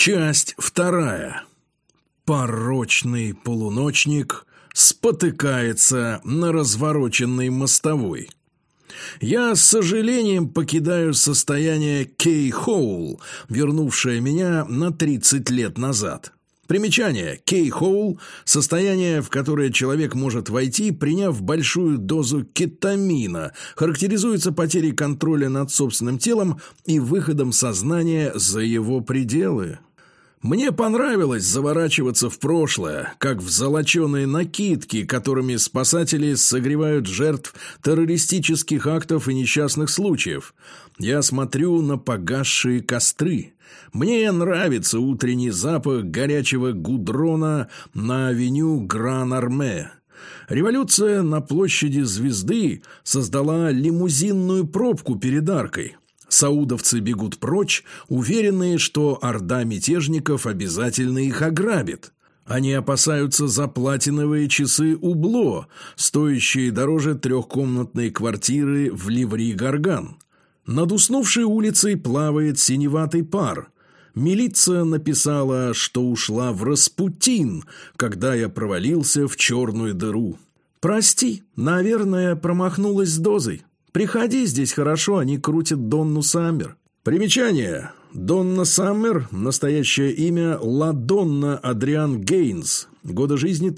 Часть вторая. Порочный полуночник спотыкается на развороченной мостовой. Я с сожалением покидаю состояние кей-хоул, вернувшее меня на 30 лет назад. Примечание. Кей-хоул – состояние, в которое человек может войти, приняв большую дозу кетамина, характеризуется потерей контроля над собственным телом и выходом сознания за его пределы. Мне понравилось заворачиваться в прошлое, как в золоченые накидки, которыми спасатели согревают жертв террористических актов и несчастных случаев. Я смотрю на погасшие костры. Мне нравится утренний запах горячего гудрона на авеню Гран-Арме. Революция на площади Звезды создала лимузинную пробку перед аркой. Саудовцы бегут прочь, уверенные, что орда мятежников обязательно их ограбит. Они опасаются за платиновые часы Убло, стоящие дороже трехкомнатной квартиры в Ливри-Гарган. Над уснувшей улицей плавает синеватый пар. Милиция написала, что ушла в Распутин, когда я провалился в черную дыру. «Прости, наверное, промахнулась с дозой. Приходи, здесь хорошо, они крутят Донну Саммер». Примечание. Донна Саммер, настоящее имя Ла Донна Адриан Гейнс, годы жизни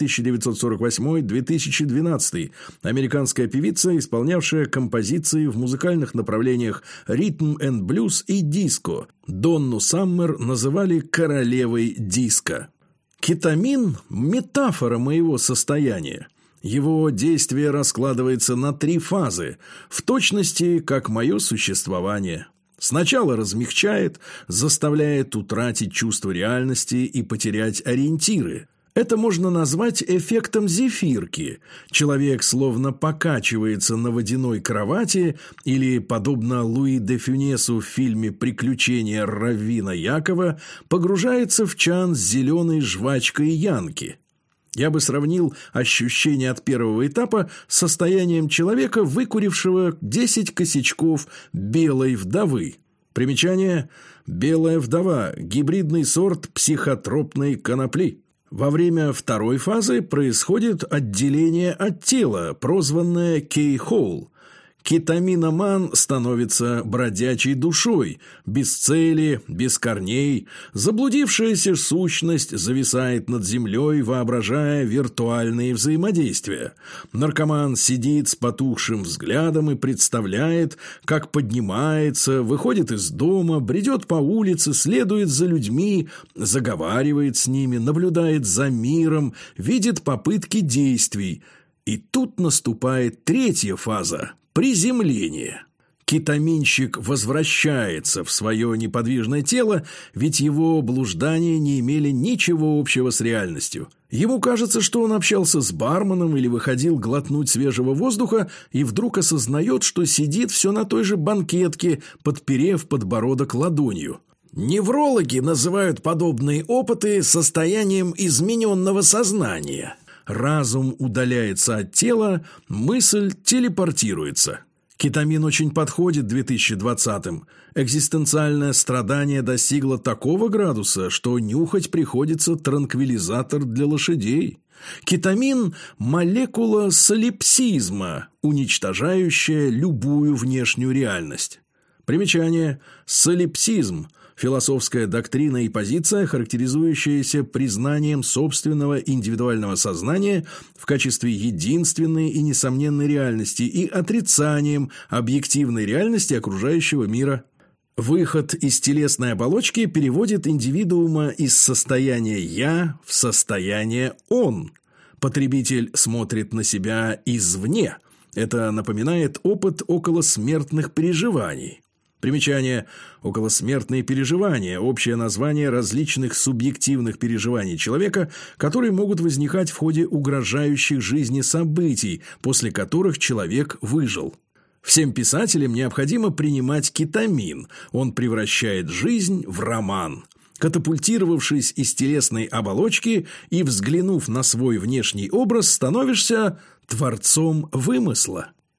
1948-2012, американская певица, исполнявшая композиции в музыкальных направлениях ритм энд блюз и диско. Донну Саммер называли королевой диско. Кетамин – метафора моего состояния. Его действие раскладывается на 3 фазы, в точности, как мое существование. Сначала размягчает, заставляет утратить чувство реальности и потерять ориентиры. Это можно назвать эффектом зефирки. Человек словно покачивается на водяной кровати или, подобно Луи де Фюнесу в фильме «Приключения Раввина Якова», погружается в чан с зеленой жвачкой янки. Я бы сравнил ощущение от первого этапа с состоянием человека, выкурившего 10 косячков белой вдовы. Примечание. Белая вдова – гибридный сорт психотропной конопли. Во время второй фазы происходит отделение от тела, прозванное кей-хоул. Кетаминоман становится бродячей душой, без цели, без корней. Заблудившаяся сущность зависает над землей, воображая виртуальные взаимодействия. Наркоман сидит с потухшим взглядом и представляет, как поднимается, выходит из дома, бредет по улице, следует за людьми, заговаривает с ними, наблюдает за миром, видит попытки действий. И тут наступает 3-я фаза – приземление. Кетаминщик возвращается в свое неподвижное тело, ведь его блуждания не имели ничего общего с реальностью. Ему кажется, что он общался с барменом или выходил глотнуть свежего воздуха, и вдруг осознает, что сидит все на той же банкетке, подперев подбородок ладонью. Неврологи называют подобные опыты состоянием измененного сознания. Разум удаляется от тела, мысль телепортируется. Кетамин очень подходит 2020-м. Экзистенциальное страдание достигло такого градуса, что нюхать приходится транквилизатор для лошадей. Кетамин – молекула солипсизма, уничтожающая любую внешнюю реальность. Примечание. Солипсизм – философская доктрина и позиция, характеризующаяся признанием собственного индивидуального сознания в качестве единственной и несомненной реальности и отрицанием объективной реальности окружающего мира. Выход из телесной оболочки переводит индивидуума из состояния «я» в состояние «он». Потребитель смотрит на себя извне. Это напоминает опыт околосмертных переживаний. Примечание. Околосмертные переживания – общее название различных субъективных переживаний человека, которые могут возникать в ходе угрожающих жизни событий, после которых человек выжил. Всем писателям необходимо принимать кетамин. Он превращает жизнь в роман. Катапультировавшись из телесной оболочки и взглянув на свой внешний образ, становишься творцом вымысла.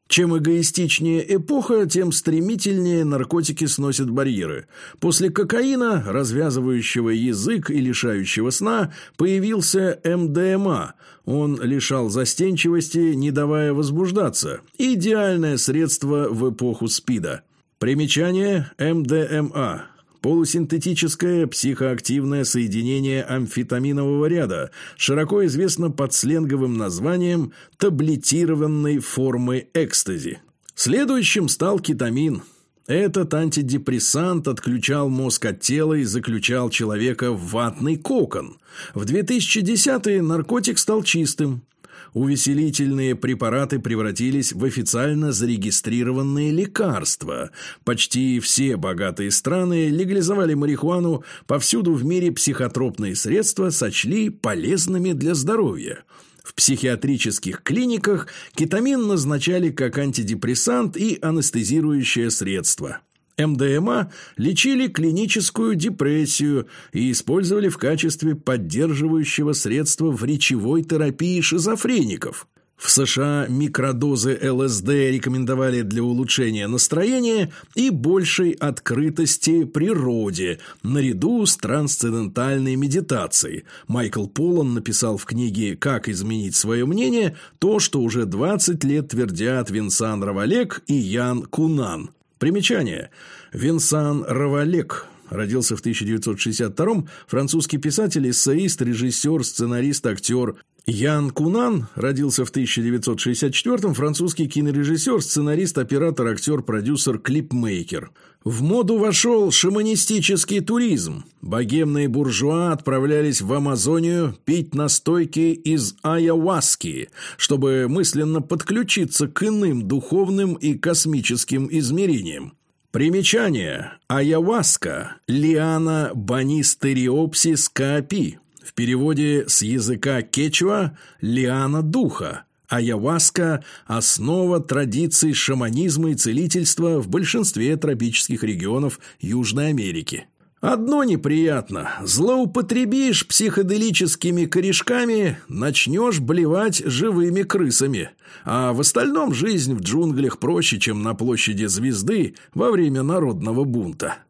Чем эгоистичнее эпоха, тем стремительнее наркотики сносят барьеры. После кокаина, развязывающего язык и лишающего сна, появился МДМА. Он лишал застенчивости, не давая возбуждаться. Идеальное средство в эпоху СПИДа. Примечание: МДМА. Полусинтетическое психоактивное соединение амфетаминового ряда, широко известно под сленговым названием таблетированной формы экстази. Следующим стал кетамин. Этот антидепрессант отключал мозг от тела и заключал человека в ватный кокон. В 2010-е наркотик стал чистым. Увеселительные препараты превратились в официально зарегистрированные лекарства. Почти все богатые страны легализовали марихуану, повсюду в мире психотропные средства сочли полезными для здоровья. В психиатрических клиниках кетамин назначали как антидепрессант и анестезирующее средство. МДМА лечили клиническую депрессию и использовали в качестве поддерживающего средства в речевой терапии шизофреников. В США микродозы ЛСД рекомендовали для улучшения настроения и большей открытости природе, наряду с трансцендентальной медитацией. Майкл Поллан написал в книге «Как изменить свое мнение» то, что уже 20 лет твердят Винсан Равалек и Ян Кунан. Примечание. Винсан Равалек родился в 1962-м, французский писатель, эссеист, режиссер, сценарист, актер. Ян Кунан родился в 1964-м, французский кинорежиссер, сценарист, оператор, актер, продюсер, клипмейкер. В моду вошел шаманистический туризм. Богемные буржуа отправлялись в Амазонию пить настойки из айаваски, чтобы мысленно подключиться к иным духовным и космическим измерениям. Примечание. Айаваска – лиана Банистериопсис каапи. В переводе с языка кечуа – лиана духа. Айаваска – основа традиций шаманизма и целительства в большинстве тропических регионов Южной Америки. Одно неприятно – злоупотребишь психоделическими корешками, начнешь блевать живыми крысами. А в остальном жизнь в джунглях проще, чем на площади Звезды во время народного бунта.